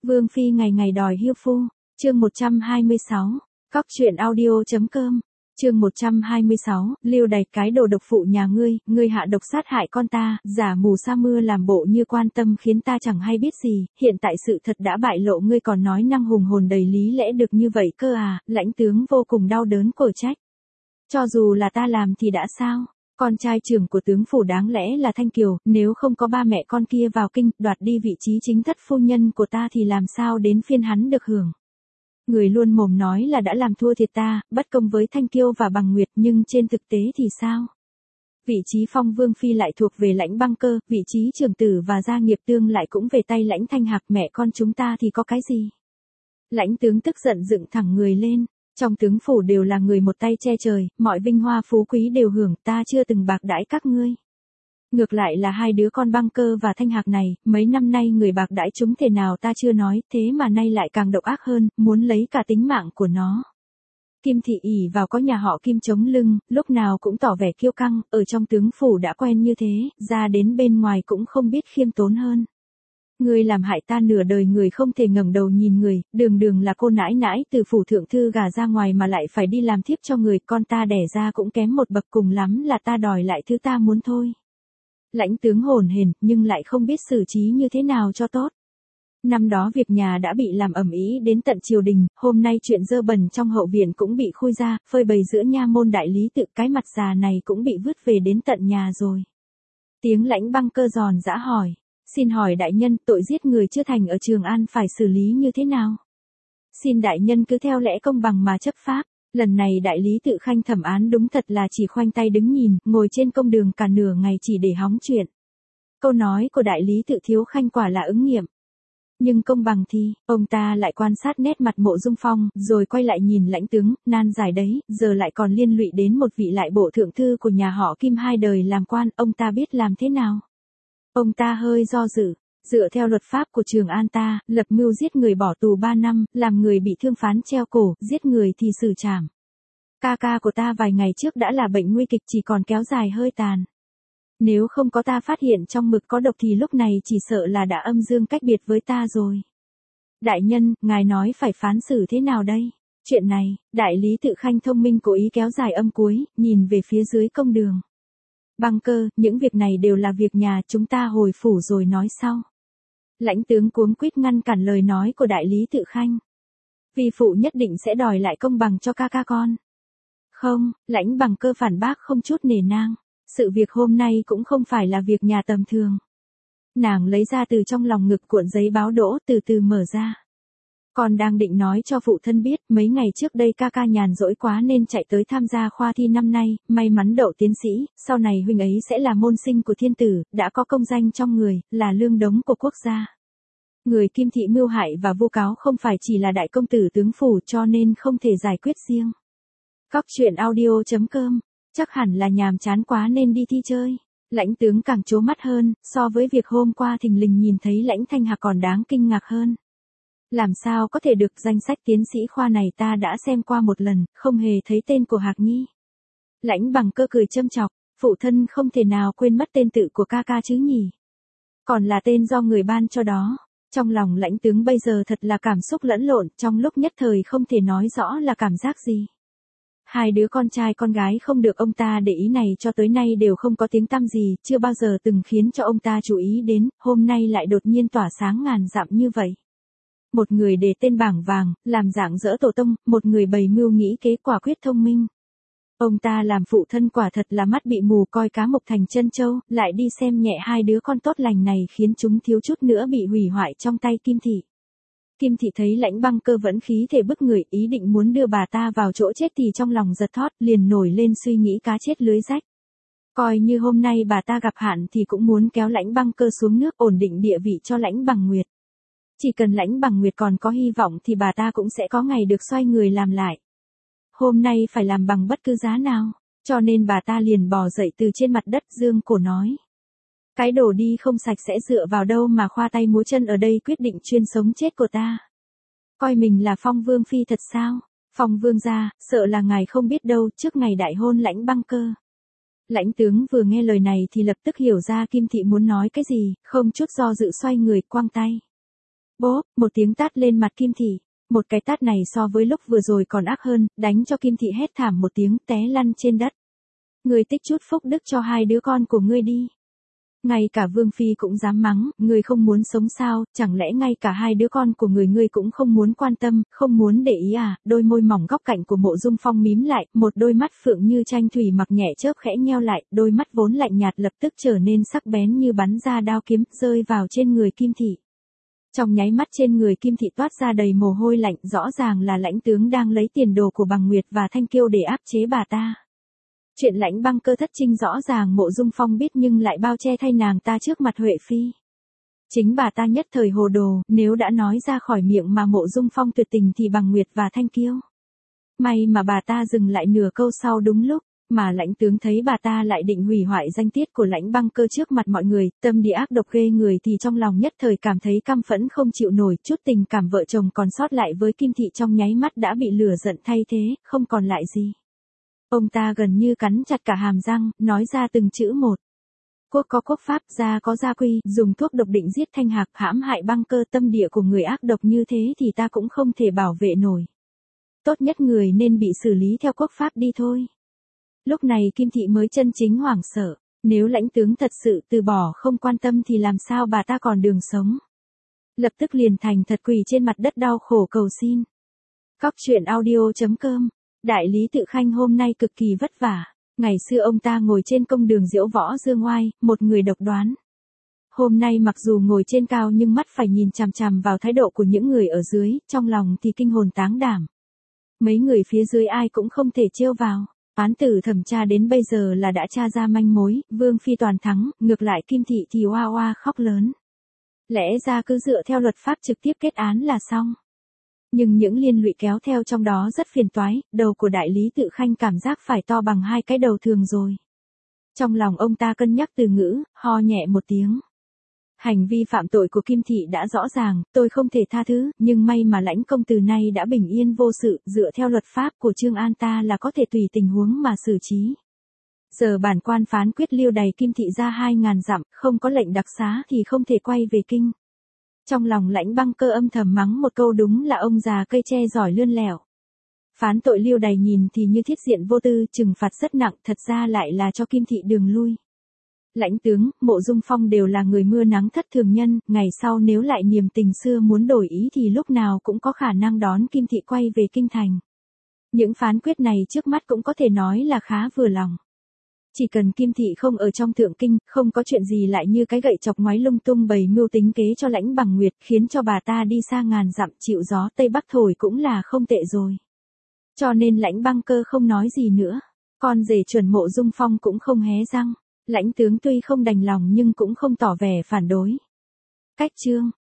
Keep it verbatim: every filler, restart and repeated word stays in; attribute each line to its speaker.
Speaker 1: Vương phi ngày ngày đòi hiêu phu, chương một trăm hai mươi sáu, cóc truyện audio.com, chương một trăm hai mươi sáu, Lưu Đày cái đồ độc phụ nhà ngươi, ngươi hạ độc sát hại con ta, giả mù sa mưa làm bộ như quan tâm khiến ta chẳng hay biết gì, hiện tại sự thật đã bại lộ ngươi còn nói năng hùng hồn đầy lý lẽ được như vậy cơ à, lãnh tướng vô cùng đau đớn cổ trách. Cho dù là ta làm thì đã sao? Con trai trưởng của tướng phủ đáng lẽ là Thanh Kiều, nếu không có ba mẹ con kia vào kinh, đoạt đi vị trí chính thất phu nhân của ta thì làm sao đến phiên hắn được hưởng. Người luôn mồm nói là đã làm thua thiệt ta, bất công với Thanh Kiêu và Bằng Nguyệt, nhưng trên thực tế thì sao? Vị trí phong vương phi lại thuộc về Lãnh Băng Cơ, vị trí trưởng tử và gia nghiệp tương lại cũng về tay Lãnh Thanh Hạc, mẹ con chúng ta thì có cái gì? Lãnh tướng tức giận dựng thẳng người lên. Trong tướng phủ đều là người một tay che trời, mọi vinh hoa phú quý đều hưởng, ta chưa từng bạc đãi các ngươi. Ngược lại là hai đứa con Băng Cơ và Thanh Hạc này, mấy năm nay người bạc đãi chúng thể nào ta chưa nói, thế mà nay lại càng độc ác hơn, muốn lấy cả tính mạng của nó. Kim thị ỷ vào có nhà họ Kim chống lưng, lúc nào cũng tỏ vẻ kiêu căng, ở trong tướng phủ đã quen như thế, ra đến bên ngoài cũng không biết khiêm tốn hơn. Ngươi làm hại ta nửa đời, người không thể ngẩng đầu nhìn người, đường đường là cô nãi nãi từ phủ thượng thư gả ra ngoài mà lại phải đi làm thiếp cho người, con ta đẻ ra cũng kém một bậc, cùng lắm là ta đòi lại thứ ta muốn thôi. Lãnh tướng hồn hển, nhưng lại không biết xử trí như thế nào cho tốt. Năm đó việc nhà đã bị làm ầm ĩ đến tận triều đình, hôm nay chuyện dơ bẩn trong hậu viện cũng bị khui ra, phơi bày giữa nha môn đại lý tự, cái mặt già này cũng bị vứt về đến tận nhà rồi. Tiếng Lãnh Băng Cơ giòn giã hỏi. Xin hỏi đại nhân, tội giết người chưa thành ở Trường An phải xử lý như thế nào? Xin đại nhân cứ theo lẽ công bằng mà chấp pháp. Lần này đại lý tự Khanh thẩm án đúng thật là chỉ khoanh tay đứng nhìn, ngồi trên công đường cả nửa ngày chỉ để hóng chuyện. Câu nói của đại lý tự Thiếu Khanh quả là ứng nghiệm. Nhưng công bằng thì, ông ta lại quan sát nét mặt Mộ Dung Phong, rồi quay lại nhìn Lãnh tướng, nan giải đấy, giờ lại còn liên lụy đến một vị lại bộ thượng thư của nhà họ Kim hai đời làm quan, ông ta biết làm thế nào? Ông ta hơi do dự, dựa theo luật pháp của Trường An ta, lập mưu giết người bỏ tù ba năm, làm người bị thương phán treo cổ, giết người thì xử trảm. Ca ca của ta vài ngày trước đã là bệnh nguy kịch, chỉ còn kéo dài hơi tàn. Nếu không có ta phát hiện trong mực có độc thì lúc này chỉ sợ là đã âm dương cách biệt với ta rồi. Đại nhân, ngài nói phải phán xử thế nào đây? Chuyện này, đại lý tự Khanh thông minh cố ý kéo dài âm cuối, nhìn về phía dưới công đường. Băng Cơ, những việc này đều là việc nhà, chúng ta hồi phủ rồi nói sau. Lãnh tướng cuống quýt ngăn cản lời nói của đại lý tự Khanh. Vi phụ nhất định sẽ đòi lại công bằng cho ca ca con. Không, Lãnh Băng Cơ phản bác không chút nể nang. Sự việc hôm nay cũng không phải là việc nhà tầm thường. Nàng lấy ra từ trong lòng ngực cuộn giấy báo đỗ, từ từ mở ra. Còn đang định nói cho phụ thân biết, mấy ngày trước đây ca ca nhàn rỗi quá nên chạy tới tham gia khoa thi năm nay, may mắn đậu tiến sĩ, sau này huynh ấy sẽ là môn sinh của thiên tử, đã có công danh trong người, là lương đống của quốc gia. Người Kim thị mưu hại và vu cáo không phải chỉ là đại công tử tướng phủ, cho nên không thể giải quyết riêng. Cóc truyện audio.com, chắc hẳn là nhàm chán quá nên đi thi chơi. Lãnh tướng càng trố mắt hơn, so với việc hôm qua thình lình nhìn thấy Lãnh Thanh Hạc còn đáng kinh ngạc hơn. Làm sao có thể được, danh sách tiến sĩ khoa này ta đã xem qua một lần, không hề thấy tên của Hạc Nhi. Lãnh Băng Cơ cười châm chọc, phụ thân không thể nào quên mất tên tự của ca ca chứ nhỉ. Còn là tên do người ban cho đó. Trong lòng lãnh tướng bây giờ thật là cảm xúc lẫn lộn, trong lúc nhất thời không thể nói rõ là cảm giác gì. Hai đứa con trai con gái không được ông ta để ý này cho tới nay đều không có tiếng tăm gì, chưa bao giờ từng khiến cho ông ta chú ý đến, hôm nay lại đột nhiên tỏa sáng ngàn dặm như vậy. Một người để tên bảng vàng, làm dạng dỡ tổ tông, một người bày mưu nghĩ kế quả quyết thông minh. Ông ta làm phụ thân quả thật là mắt bị mù, coi cá mộc thành chân châu, lại đi xem nhẹ hai đứa con tốt lành này khiến chúng thiếu chút nữa bị hủy hoại trong tay Kim thị. Kim thị thấy Lãnh Băng Cơ vẫn khí thể bức người, ý định muốn đưa bà ta vào chỗ chết thì trong lòng giật thót, liền nổi lên suy nghĩ cá chết lưới rách. Coi như hôm nay bà ta gặp hạn thì cũng muốn kéo Lãnh Băng Cơ xuống nước, ổn định địa vị cho Lãnh Bằng Nguyệt. Chỉ cần Lãnh Bằng Nguyệt còn có hy vọng thì bà ta cũng sẽ có ngày được xoay người làm lại. Hôm nay phải làm bằng bất cứ giá nào, cho nên bà ta liền bò dậy từ trên mặt đất, dương cổ nói. Cái đồ đi không sạch sẽ dựa vào đâu mà khoa tay múa chân ở đây quyết định chuyên sống chết của ta. Coi mình là Phong Vương phi thật sao? Phong Vương gia, sợ là ngài không biết đâu, trước ngày đại hôn Lãnh Băng Cơ. Lãnh tướng vừa nghe lời này thì lập tức hiểu ra Kim thị muốn nói cái gì, không chút do dự xoay người quăng tay. Bốp, một tiếng tát lên mặt Kim Thị. Một cái tát này so với lúc vừa rồi còn ác hơn, đánh cho Kim Thị hét thảm một tiếng té lăn trên đất. Ngươi tích chút phúc đức cho hai đứa con của ngươi đi. Ngay cả Vương Phi cũng dám mắng, ngươi không muốn sống sao, chẳng lẽ ngay cả hai đứa con của người ngươi cũng không muốn quan tâm, không muốn để ý à, đôi môi mỏng góc cạnh của Mộ Dung Phong mím lại, một đôi mắt phượng như tranh thủy mặc nhẹ chớp khẽ nheo lại, đôi mắt vốn lạnh nhạt lập tức trở nên sắc bén như bắn ra đao kiếm, rơi vào trên người Kim Thị. Trong nháy mắt trên người Kim Thị toát ra đầy mồ hôi lạnh, rõ ràng là Lãnh tướng đang lấy tiền đồ của Bằng Nguyệt và Thanh Kiêu để áp chế bà ta. Chuyện Lãnh Băng Cơ thất trinh rõ ràng Mộ Dung Phong biết nhưng lại bao che thay nàng ta trước mặt Huệ Phi. Chính bà ta nhất thời hồ đồ, nếu đã nói ra khỏi miệng mà Mộ Dung Phong tuyệt tình thì Bằng Nguyệt và Thanh Kiêu. May mà bà ta dừng lại nửa câu sau đúng lúc, mà Lãnh tướng thấy bà ta lại định hủy hoại danh tiết của Lãnh Băng Cơ trước mặt mọi người, tâm địa ác độc ghê người thì trong lòng nhất thời cảm thấy căm phẫn không chịu nổi, chút tình cảm vợ chồng còn sót lại với Kim Thị trong nháy mắt đã bị lửa giận thay thế, không còn lại gì. Ông ta gần như cắn chặt cả hàm răng, nói ra từng chữ một. Quốc có quốc pháp, gia có gia quy, dùng thuốc độc định giết Thanh Hạc, hãm hại Băng Cơ, tâm địa của người ác độc như thế thì ta cũng không thể bảo vệ nổi. Tốt nhất người nên bị xử lý theo quốc pháp đi thôi. Lúc này Kim Thị mới chân chính hoảng sợ, nếu Lãnh tướng thật sự từ bỏ không quan tâm thì làm sao bà ta còn đường sống. Lập tức liền thành thật quỳ trên mặt đất đau khổ cầu xin. Cóc truyện audio chấm com. Đại lý Tự Khanh hôm nay cực kỳ vất vả. Ngày xưa ông ta ngồi trên công đường diễu võ dương oai, một người độc đoán. Hôm nay mặc dù ngồi trên cao nhưng mắt phải nhìn chằm chằm vào thái độ của những người ở dưới, trong lòng thì kinh hồn táng đảm. Mấy người phía dưới ai cũng không thể trêu vào. Án tử thẩm tra đến bây giờ là đã tra ra manh mối, Vương Phi toàn thắng, ngược lại Kim Thị thì oa oa khóc lớn. Lẽ ra cứ dựa theo luật pháp trực tiếp kết án là xong. Nhưng những liên lụy kéo theo trong đó rất phiền toái, đầu của đại lý Tự Khanh cảm giác phải to bằng hai cái đầu thường rồi. Trong lòng ông ta cân nhắc từ ngữ, ho nhẹ một tiếng. Hành vi phạm tội của Kim Thị đã rõ ràng, tôi không thể tha thứ, nhưng may mà Lãnh công từ nay đã bình yên vô sự, dựa theo luật pháp của Trương An ta là có thể tùy tình huống mà xử trí. Giờ bản quan phán quyết liêu đày Kim Thị ra hai ngàn dặm, không có lệnh đặc xá thì không thể quay về kinh. Trong lòng Lãnh Băng Cơ âm thầm mắng một câu đúng là ông già cây tre giỏi lươn lẹo. Phán tội liêu đày nhìn thì như thiết diện vô tư, trừng phạt rất nặng, thật ra lại là cho Kim Thị đường lui. Lãnh tướng, Mộ Dung Phong đều là người mưa nắng thất thường nhân, ngày sau nếu lại niềm tình xưa muốn đổi ý thì lúc nào cũng có khả năng đón Kim Thị quay về kinh thành. Những phán quyết này trước mắt cũng có thể nói là khá vừa lòng. Chỉ cần Kim Thị không ở trong thượng kinh, không có chuyện gì lại như cái gậy chọc ngoái lung tung bày mưu tính kế cho Lãnh Bằng Nguyệt, khiến cho bà ta đi xa ngàn dặm chịu gió Tây Bắc thổi cũng là không tệ rồi. Cho nên Lãnh Băng Cơ không nói gì nữa. Con rể chuẩn Mộ Dung Phong cũng không hé răng. Lãnh tướng tuy không đành lòng nhưng cũng không tỏ vẻ phản đối. Cách chương